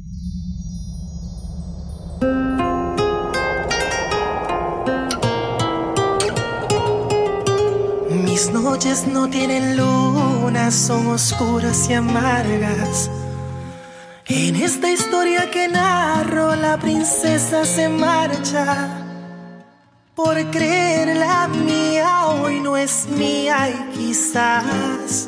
Mis noches no tienen luna, son oscuras y amargas. En esta historia que narro, la princesa se marcha. Por creer la mía, hoy no es mía y quizás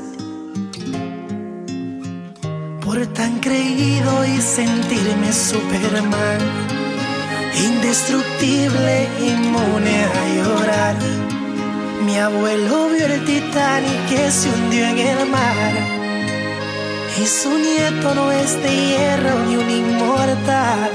por tan creído y sentirme Superman, indestructible, inmune a llorar. Mi abuelo vio el Titanic que se hundió en el mar, y su nieto no es de hierro ni un inmortal.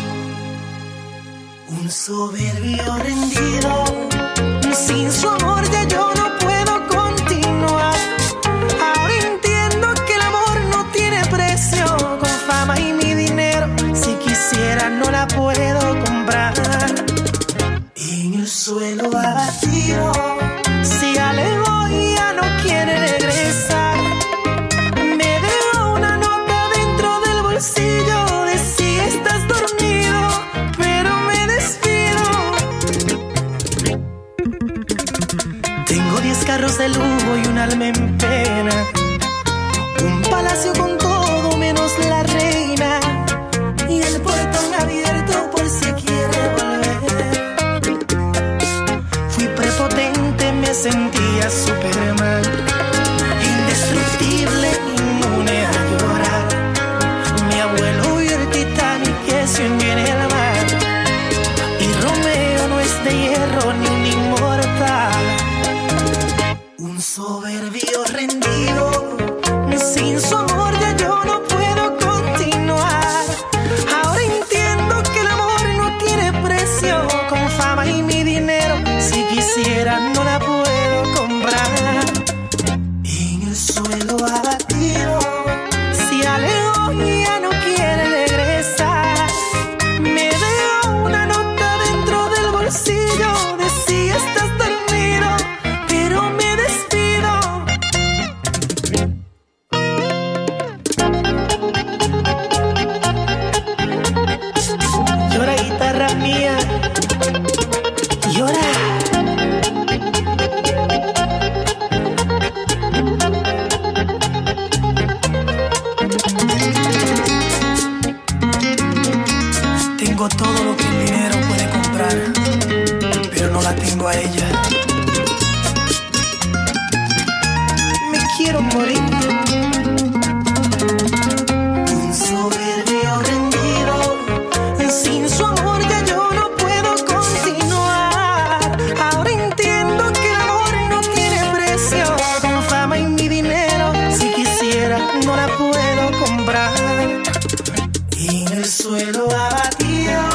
Un soberbio rendido, sin su amor ya yo no puedo continuar. Ahora entiendo que el amor no tiene precio, con fama y mi dinero, si quisiera no la puedo comprar. En el suelo abatido, si alejó y ya no quiere regresar, me dejó una nota dentro del bolsillo de si estás dormido, pero me despido. Tengo 10 carros de lujo y un alma en pena, un palacio con todo menos la reina, y el portón abierto por si quiere volver. Fui prepotente, me sentía Superman, indestructible, inmune a llorar. Mi abuelo vio el Titanic que se hundió en el mar, y Romeo no es de hierro ni un inmortal. Un soberbio rendido, sin su amor ya yo no puedo continuar. Ahora entiendo que el amor no tiene precio, con fama y mi dinero, si quisiera no la puedo comprar. En el suelo abatido, si alejó y ya no quiere regresar, me dejó una nota dentro del bolsillo de si estás dormido, pero me despido. Llora, guitarra mía, llora. Tengo todo lo que el dinero puede comprar, pero no la tengo a ella. Me quiero morir. Un soberbio rendido, sin su amor ya yo no puedo continuar. Ahora entiendo que el amor no tiene precio, con fama y mi dinero, si quisiera no la puedo comprar. En el suelo abatido,